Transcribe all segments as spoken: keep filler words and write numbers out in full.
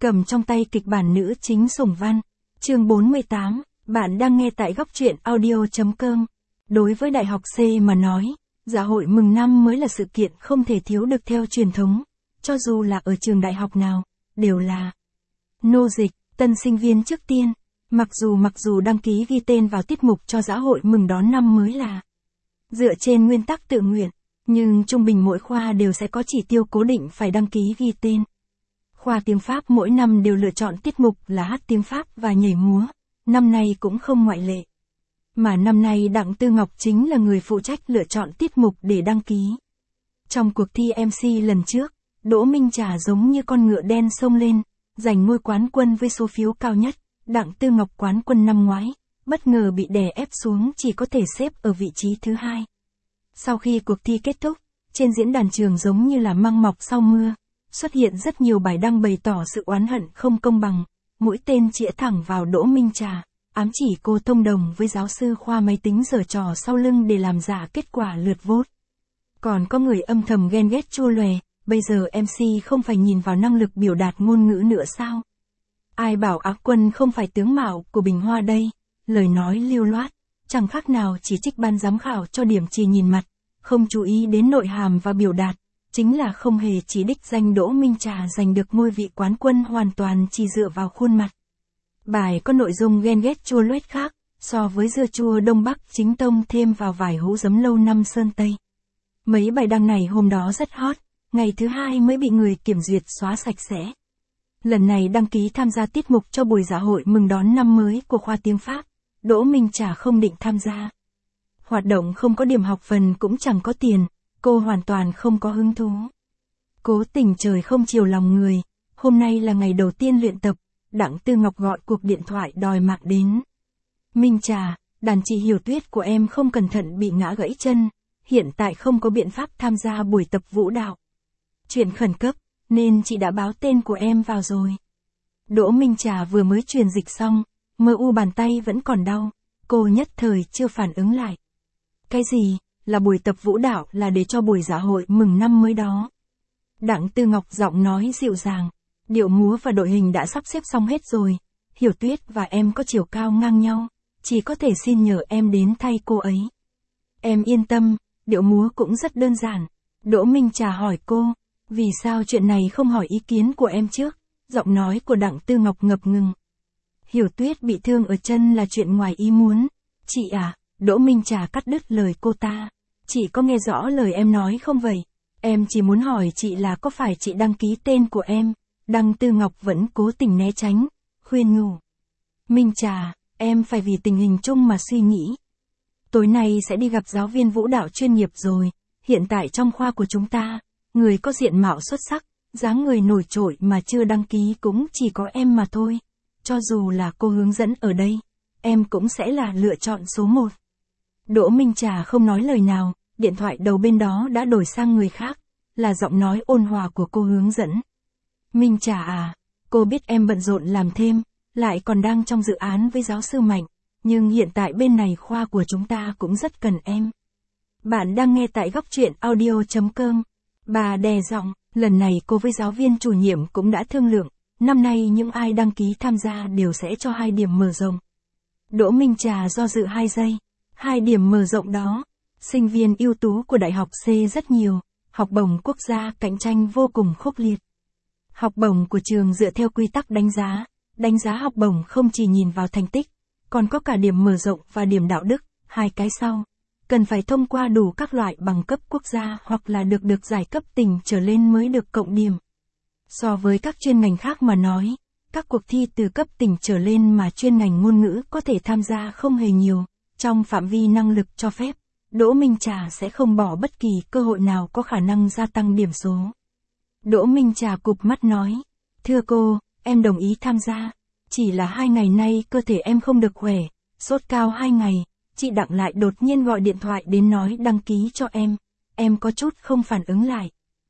Cầm trong tay kịch bản nữ chính Sủng Văn. Chương bốn mươi tám, bạn đang nghe tại góc truyện audio chấm com. Đối với Đại học C mà nói, dạ hội mừng năm mới là sự kiện không thể thiếu được theo truyền thống, cho dù là ở trường đại học nào, đều là nô dịch, tân sinh viên trước tiên. Mặc dù mặc dù đăng ký ghi tên vào tiết mục cho dạ hội mừng đón năm mới là dựa trên nguyên tắc tự nguyện, nhưng trung bình mỗi khoa đều sẽ có chỉ tiêu cố định phải đăng ký ghi tên. Khoa tiếng Pháp mỗi năm đều lựa chọn tiết mục là hát tiếng Pháp và nhảy múa, năm nay cũng không ngoại lệ. Mà năm nay Đặng Tư Ngọc chính là người phụ trách lựa chọn tiết mục để đăng ký. Trong cuộc thi em xê lần trước, Đỗ Minh Trà giống như con ngựa đen xông lên, giành ngôi quán quân với số phiếu cao nhất. Đặng Tư Ngọc quán quân năm ngoái, bất ngờ bị đè ép xuống chỉ có thể xếp ở vị trí thứ hai. Sau khi cuộc thi kết thúc, trên diễn đàn trường giống như là măng mọc sau mưa, xuất hiện rất nhiều bài đăng bày tỏ sự oán hận không công bằng, mũi tên chĩa thẳng vào Đỗ Minh Trà, ám chỉ cô thông đồng với giáo sư khoa máy tính giở trò sau lưng để làm giả kết quả lượt vote. Còn có người âm thầm ghen ghét chua lòe, bây giờ em xê không phải nhìn vào năng lực biểu đạt ngôn ngữ nữa sao? Ai bảo Á quân không phải tướng mạo của Bình Hoa đây, lời nói lưu loát, chẳng khác nào chỉ trích ban giám khảo cho điểm chỉ nhìn mặt, không chú ý đến nội hàm và biểu đạt, chính là không hề chỉ đích danh Đỗ Minh Trà giành được ngôi vị quán quân hoàn toàn chỉ dựa vào khuôn mặt. Bài có nội dung ghen ghét chua loét khác, so với dưa chua Đông Bắc chính tông thêm vào vài hũ giấm lâu năm Sơn Tây. Mấy bài đăng này hôm đó rất hot, ngày thứ hai mới bị người kiểm duyệt xóa sạch sẽ. Lần này đăng ký tham gia tiết mục cho buổi dạ hội mừng đón năm mới của khoa tiếng Pháp, Đỗ Minh Trà không định tham gia. Hoạt động không có điểm học phần cũng chẳng có tiền, cô hoàn toàn không có hứng thú. Cố tình trời không chiều lòng người, hôm nay là ngày đầu tiên luyện tập, Đặng Tư Ngọc gọi cuộc điện thoại đòi mạng đến. Minh Trà, đàn chị Hiểu Tuyết của em không cẩn thận bị ngã gãy chân, hiện tại không có biện pháp tham gia buổi tập vũ đạo. Chuyện khẩn cấp, nên chị đã báo tên của em vào rồi. Đỗ Minh Trà vừa mới truyền dịch xong, mơ u bàn tay vẫn còn đau, cô nhất thời chưa phản ứng lại. Cái gì, là buổi tập vũ đạo là để cho buổi dạ hội mừng năm mới đó. Đặng Tư Ngọc giọng nói dịu dàng, điệu múa và đội hình đã sắp xếp xong hết rồi, Hiểu Tuyết và em có chiều cao ngang nhau, chỉ có thể xin nhờ em đến thay cô ấy. Em yên tâm, điệu múa cũng rất đơn giản. Đỗ Minh Trà hỏi cô, vì sao chuyện này không hỏi ý kiến của em trước, giọng nói của Đặng Tư Ngọc ngập ngừng. Hiểu Tuyết bị thương ở chân là chuyện ngoài ý muốn. Chị à, Đỗ Minh Trà cắt đứt lời cô ta. Chị có nghe rõ lời em nói không vậy? Em chỉ muốn hỏi chị là có phải chị đăng ký tên của em? Đặng Tư Ngọc vẫn cố tình né tránh, khuyên nhủ. Minh Trà, em phải vì tình hình chung mà suy nghĩ. Tối nay sẽ đi gặp giáo viên vũ đạo chuyên nghiệp rồi, hiện tại trong khoa của chúng ta, người có diện mạo xuất sắc, dáng người nổi trội mà chưa đăng ký cũng chỉ có em mà thôi. Cho dù là cô hướng dẫn ở đây, em cũng sẽ là lựa chọn số một. Đỗ Minh Trà không nói lời nào, điện thoại đầu bên đó đã đổi sang người khác, là giọng nói ôn hòa của cô hướng dẫn. Minh Trà à, cô biết em bận rộn làm thêm, lại còn đang trong dự án với giáo sư Mạnh, nhưng hiện tại bên này khoa của chúng ta cũng rất cần em. Bạn đang nghe tại góc truyện audio chấm com. Bà đè giọng, lần này cô với giáo viên chủ nhiệm cũng đã thương lượng, năm nay những ai đăng ký tham gia đều sẽ cho hai điểm mở rộng. Đỗ Minh Trà do dự hai giây, hai điểm mở rộng đó, sinh viên ưu tú của Đại học C rất nhiều, học bổng quốc gia cạnh tranh vô cùng khốc liệt. Học bổng của trường dựa theo quy tắc đánh giá, đánh giá học bổng không chỉ nhìn vào thành tích, còn có cả điểm mở rộng và điểm đạo đức, hai cái sau. Cần phải thông qua đủ các loại bằng cấp quốc gia hoặc là được được giải cấp tỉnh trở lên mới được cộng điểm. So với các chuyên ngành khác mà nói, các cuộc thi từ cấp tỉnh trở lên mà chuyên ngành ngôn ngữ có thể tham gia không hề nhiều, trong phạm vi năng lực cho phép, Đỗ Minh Trà sẽ không bỏ bất kỳ cơ hội nào có khả năng gia tăng điểm số. Đỗ Minh Trà cụp mắt nói, thưa cô, em đồng ý tham gia, chỉ là hai ngày nay cơ thể em không được khỏe, sốt cao hai ngày. Chị Đặng lại đột nhiên gọi điện thoại đến nói đăng ký cho em, em có chút không phản ứng lại.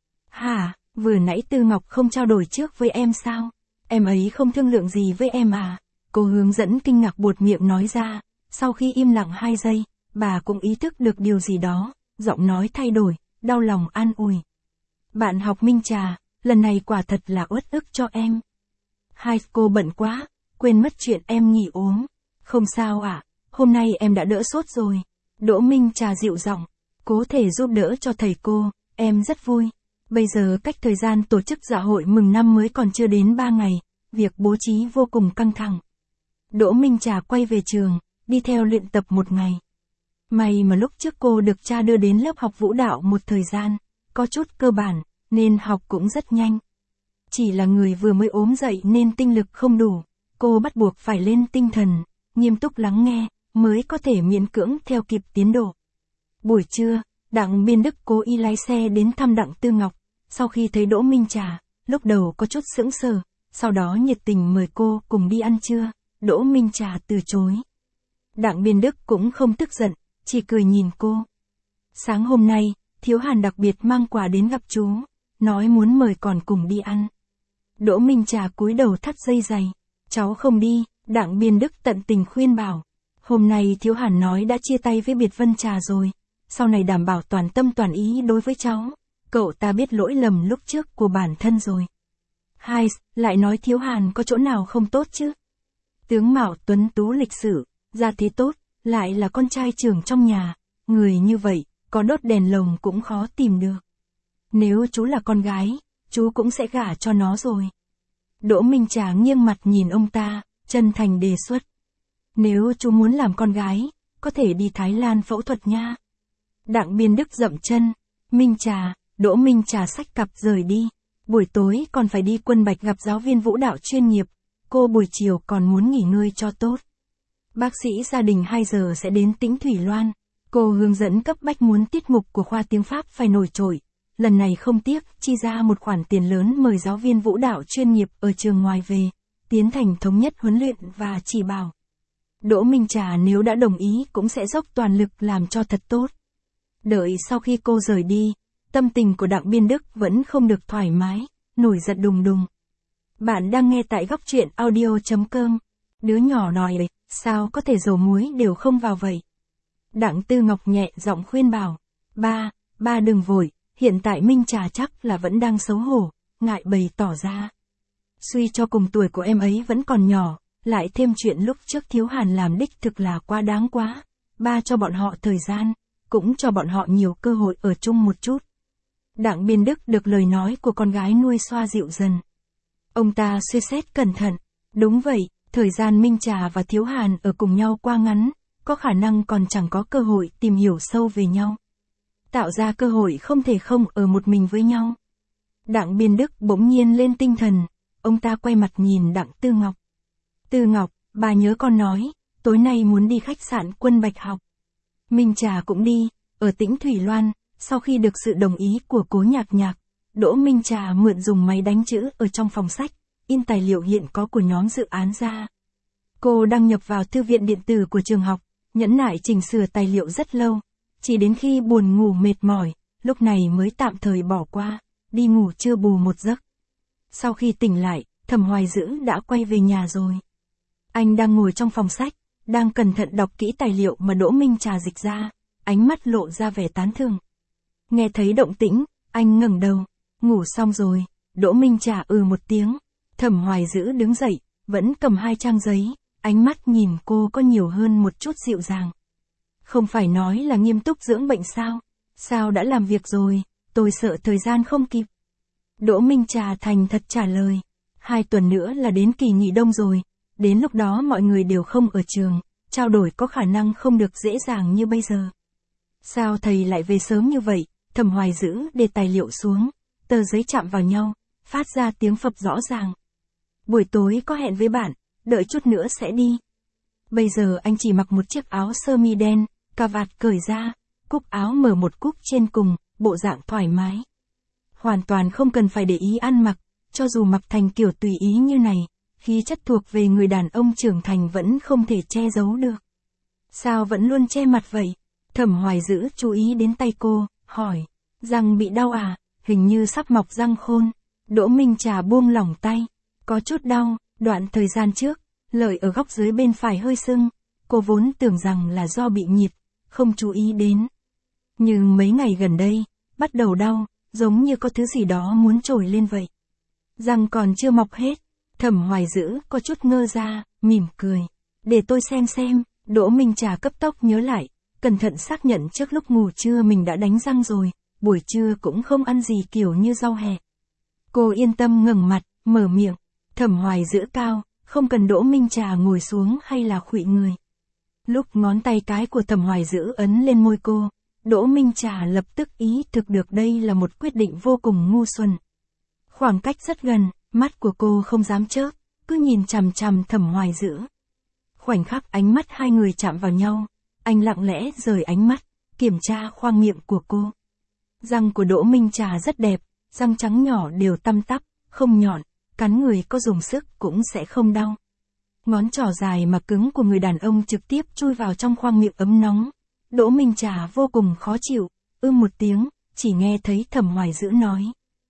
Hả, vừa nãy Tư Ngọc không trao đổi trước với em sao? Em ấy không thương lượng gì với em à? Cô hướng dẫn kinh ngạc buột miệng nói ra, sau khi im lặng hai giây, bà cũng ý thức được điều gì đó, giọng nói thay đổi, đau lòng an ủi. Bạn học Minh Trà, lần này quả thật là uất ức cho em. Hai, cô bận quá, quên mất chuyện em nghỉ ốm. Không sao ạ, hôm nay em đã đỡ sốt rồi. Đỗ Minh Trà dịu giọng, cố thể giúp đỡ cho thầy cô, em rất vui. Bây giờ cách thời gian tổ chức dạ hội mừng năm mới còn chưa đến ba ngày, việc bố trí vô cùng căng thẳng. Đỗ Minh Trà quay về trường, đi theo luyện tập một ngày. May mà lúc trước cô được cha đưa đến lớp học vũ đạo một thời gian, có chút cơ bản, nên học cũng rất nhanh. Chỉ là người vừa mới ốm dậy nên tinh lực không đủ, cô bắt buộc phải lên tinh thần, nghiêm túc lắng nghe, mới có thể miễn cưỡng theo kịp tiến độ. Buổi trưa, Đặng Biên Đức cố ý lái xe đến thăm Đặng Tư Ngọc, sau khi thấy Đỗ Minh Trà, lúc đầu có chút sững sờ, sau đó nhiệt tình mời cô cùng đi ăn trưa, Đỗ Minh Trà từ chối. Đặng Biên Đức cũng không tức giận, chỉ cười nhìn cô. Sáng hôm nay, Thiếu Hàn đặc biệt mang quà đến gặp chú, nói muốn mời còn cùng đi ăn. Đỗ Minh Trà cúi đầu thắt dây giày, cháu không đi, Đặng Biên Đức tận tình khuyên bảo. Hôm nay Thiếu Hàn nói đã chia tay với Biệt Vân Trà rồi, sau này đảm bảo toàn tâm toàn ý đối với cháu, cậu ta biết lỗi lầm lúc trước của bản thân rồi. Hai, lại nói Thiếu Hàn có chỗ nào không tốt chứ? Tướng mạo tuấn tú lịch sự, gia thế tốt, lại là con trai trưởng trong nhà, người như vậy, có đốt đèn lồng cũng khó tìm được. Nếu chú là con gái, chú cũng sẽ gả cho nó rồi. Đỗ Minh Trà nghiêng mặt nhìn ông ta, chân thành đề xuất. Nếu chú muốn làm con gái, có thể đi Thái Lan phẫu thuật nha. Đặng Biên Đức dậm chân, Minh Trà, Đỗ Minh Trà xách cặp rời đi. Buổi tối còn phải đi Quân Bạch gặp giáo viên vũ đạo chuyên nghiệp, cô buổi chiều còn muốn nghỉ ngơi cho tốt. Bác sĩ gia đình hai giờ sẽ đến Tĩnh Thủy Loan, cô hướng dẫn cấp bách muốn tiết mục của khoa tiếng Pháp phải nổi trội. Lần này không tiếc chi ra một khoản tiền lớn mời giáo viên vũ đạo chuyên nghiệp ở trường ngoài về, tiến hành thống nhất huấn luyện và chỉ bảo. Đỗ Minh Trà nếu đã đồng ý cũng sẽ dốc toàn lực làm cho thật tốt. Đợi sau khi cô rời đi, tâm tình của Đặng Biên Đức vẫn không được thoải mái, nổi giận đùng đùng. Bạn đang nghe tại góc truyện audio chấm com. Đứa nhỏ nói đấy, sao có thể dầu muối đều không vào vậy? Đặng Tư Ngọc nhẹ giọng khuyên bảo. Ba, ba đừng vội, hiện tại Minh Trà chắc là vẫn đang xấu hổ, ngại bày tỏ ra. Suy cho cùng tuổi của em ấy vẫn còn nhỏ, lại thêm chuyện lúc trước Thiếu Hàn làm đích thực là quá đáng quá. Ba cho bọn họ thời gian, cũng cho bọn họ nhiều cơ hội ở chung một chút. Đặng Biên Đức được lời nói của con gái nuôi xoa dịu dần. Ông ta suy xét cẩn thận. Đúng vậy, thời gian Minh Trà và Thiếu Hàn ở cùng nhau qua ngắn, có khả năng còn chẳng có cơ hội tìm hiểu sâu về nhau. Tạo ra cơ hội không thể không ở một mình với nhau. Đặng Biên Đức bỗng nhiên lên tinh thần, ông ta quay mặt nhìn Đặng Tư Ngọc. Tư Ngọc, bà nhớ con nói, tối nay muốn đi khách sạn Quân Bạch học. Minh Trà cũng đi, ở Tĩnh Thủy Loan, sau khi được sự đồng ý của Cố Nhạc Nhạc, Đỗ Minh Trà mượn dùng máy đánh chữ ở trong phòng sách, in tài liệu hiện có của nhóm dự án ra. Cô đăng nhập vào thư viện điện tử của trường học, nhẫn nại chỉnh sửa tài liệu rất lâu, chỉ đến khi buồn ngủ mệt mỏi, lúc này mới tạm thời bỏ qua, đi ngủ chưa bù một giấc. Sau khi tỉnh lại, Thẩm Hoài Dữ đã quay về nhà rồi. Anh đang ngồi trong phòng sách, đang cẩn thận đọc kỹ tài liệu mà Đỗ Minh Trà dịch ra, ánh mắt lộ ra vẻ tán thưởng. Nghe thấy động tĩnh, anh ngẩng đầu, ngủ xong rồi, Đỗ Minh Trà ừ một tiếng. Thẩm Hoài Dữ đứng dậy, vẫn cầm hai trang giấy, ánh mắt nhìn cô có nhiều hơn một chút dịu dàng. Không phải nói là nghiêm túc dưỡng bệnh sao? Sao đã làm việc rồi, tôi sợ thời gian không kịp. Đỗ Minh Trà thành thật trả lời, hai tuần nữa là đến kỳ nghỉ đông rồi, đến lúc đó mọi người đều không ở trường, trao đổi có khả năng không được dễ dàng như bây giờ. Sao thầy lại về sớm như vậy? Thẩm Hoài Dữ để tài liệu xuống, tờ giấy chạm vào nhau, phát ra tiếng phập rõ ràng. Buổi tối có hẹn với bạn, đợi chút nữa sẽ đi. Bây giờ anh chỉ mặc một chiếc áo sơ mi đen, cà vạt cởi ra, cúc áo mở một cúc trên cùng, bộ dạng thoải mái. Hoàn toàn không cần phải để ý ăn mặc, cho dù mặc thành kiểu tùy ý như này, khí chất thuộc về người đàn ông trưởng thành vẫn không thể che giấu được. Sao vẫn luôn che mặt vậy? Thẩm Hoài Dữ chú ý đến tay cô, hỏi, răng bị đau à, hình như sắp mọc răng khôn. Đỗ Minh Trà buông lỏng tay, có chút đau, đoạn thời gian trước, lợi ở góc dưới bên phải hơi sưng, cô vốn tưởng rằng là do bị nhiệt, không chú ý đến. Nhưng mấy ngày gần đây, bắt đầu đau, giống như có thứ gì đó muốn trồi lên vậy. Răng còn chưa mọc hết, Thẩm Hoài Dữ có chút ngơ ra, mỉm cười. Để tôi xem xem, Đỗ Minh Trà cấp tốc nhớ lại, cẩn thận xác nhận trước lúc ngủ trưa mình đã đánh răng rồi, buổi trưa cũng không ăn gì kiểu như rau hẹ. Cô yên tâm ngẩng mặt, mở miệng. Thẩm Hoài Dữ cao, không cần Đỗ Minh Trà ngồi xuống hay là khuỵu người. Lúc ngón tay cái của Thẩm Hoài Dữ ấn lên môi cô, Đỗ Minh Trà lập tức ý thực được đây là một quyết định vô cùng ngu xuẩn. Khoảng cách rất gần, mắt của cô không dám chớp, cứ nhìn chằm chằm Thẩm Hoài Dữ. Khoảnh khắc ánh mắt hai người chạm vào nhau, anh lặng lẽ rời ánh mắt, kiểm tra khoang miệng của cô. Răng của Đỗ Minh Trà rất đẹp, răng trắng nhỏ đều tăm tắp, không nhọn, cắn người có dùng sức cũng sẽ không đau. Ngón trỏ dài mà cứng của người đàn ông trực tiếp chui vào trong khoang miệng ấm nóng. Đỗ Minh Trà vô cùng khó chịu, ưm một tiếng, chỉ nghe thấy Thẩm Hoài Dữ nói.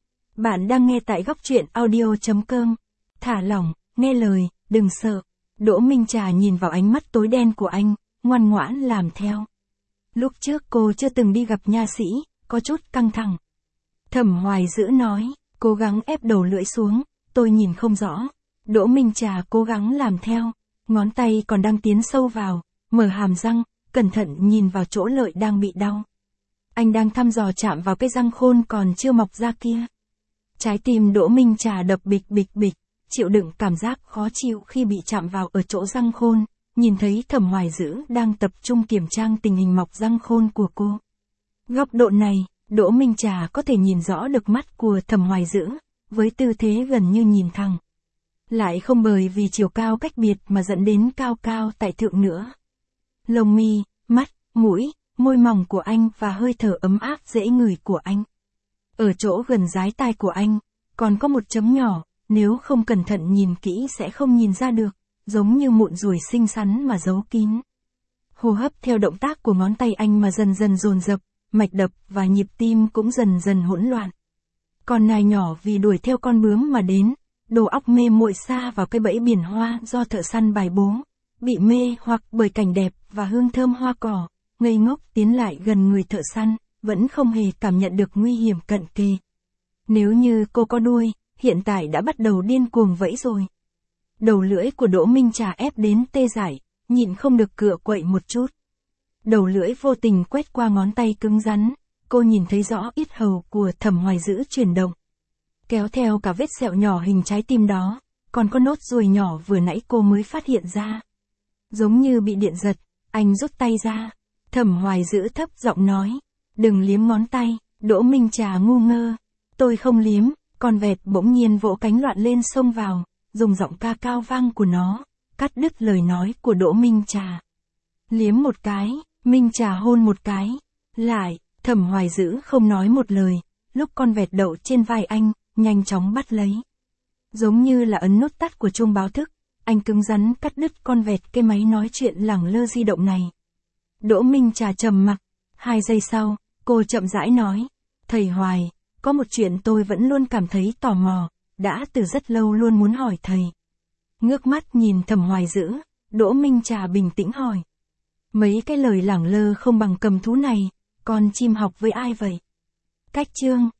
Bạn đang nghe tại góc truyện audio chấm com. Thả lỏng, nghe lời, đừng sợ. Đỗ Minh Trà nhìn vào ánh mắt tối đen của anh, ngoan ngoãn làm theo. Lúc trước cô chưa từng đi gặp nha sĩ, có chút căng thẳng. Thẩm Hoài Dữ nói, cố gắng ép đầu lưỡi xuống, tôi nhìn không rõ. Đỗ Minh Trà cố gắng làm theo, ngón tay còn đang tiến sâu vào, mở hàm răng, cẩn thận nhìn vào chỗ lợi đang bị đau. Anh đang thăm dò chạm vào cái răng khôn còn chưa mọc ra kia. Trái tim Đỗ Minh Trà đập bịch bịch bịch, chịu đựng cảm giác khó chịu khi bị chạm vào ở chỗ răng khôn, nhìn thấy Thẩm Hoài Dữ đang tập trung kiểm tra tình hình mọc răng khôn của cô. Góc độ này, Đỗ Minh Trà có thể nhìn rõ được mắt của Thẩm Hoài Dữ, với tư thế gần như nhìn thẳng. Lại không bởi vì chiều cao cách biệt mà dẫn đến cao cao tại thượng nữa. Lông mi, mắt, mũi, môi mỏng của anh và hơi thở ấm áp dễ ngửi của anh. Ở chỗ gần dái tai của anh, còn có một chấm nhỏ, nếu không cẩn thận nhìn kỹ sẽ không nhìn ra được, giống như mụn ruồi xinh xắn mà giấu kín. Hô hấp theo động tác của ngón tay anh mà dần dần dồn dập, mạch đập và nhịp tim cũng dần dần hỗn loạn. Con nai nhỏ vì đuổi theo con bướm mà đến, đầu óc mê muội xa vào cái bẫy biển hoa do thợ săn bài bố, bị mê hoặc bởi cảnh đẹp và hương thơm hoa cỏ, ngây ngốc tiến lại gần người thợ săn, vẫn không hề cảm nhận được nguy hiểm cận kề. Nếu như cô có đuôi, hiện tại đã bắt đầu điên cuồng vẫy rồi. Đầu lưỡi của Đỗ Minh Trà ép đến tê dại, nhịn không được cựa quậy một chút. Đầu lưỡi vô tình quét qua ngón tay cứng rắn, cô nhìn thấy rõ yết hầu của Thẩm Hoài Dữ chuyển động. Kéo theo cả vết sẹo nhỏ hình trái tim đó, còn có nốt ruồi nhỏ vừa nãy cô mới phát hiện ra. Giống như bị điện giật, anh rút tay ra. Thẩm Hoài Dữ thấp giọng nói, đừng liếm ngón tay. Đỗ Minh Trà ngu ngơ, tôi không liếm. Con vẹt bỗng nhiên vỗ cánh loạn lên xông vào, dùng giọng ca cao vang của nó, cắt đứt lời nói của Đỗ Minh Trà. Liếm một cái, Minh Trà hôn một cái, lại, Thẩm Hoài Dữ không nói một lời, lúc con vẹt đậu trên vai anh, nhanh chóng bắt lấy. Giống như là ấn nút tắt của chuông báo thức, anh cứng rắn cắt đứt con vẹt cái máy nói chuyện lẳng lơ di động này. Đỗ Minh Trà trầm mặc, hai giây sau, cô chậm rãi nói, thầy Hoài, có một chuyện tôi vẫn luôn cảm thấy tò mò, đã từ rất lâu luôn muốn hỏi thầy. Ngước mắt nhìn Thẩm Hoài Dữ, Đỗ Minh Trà bình tĩnh hỏi. Mấy cái lời lẳng lơ không bằng cầm thú này, con chim học với ai vậy? Cách chương,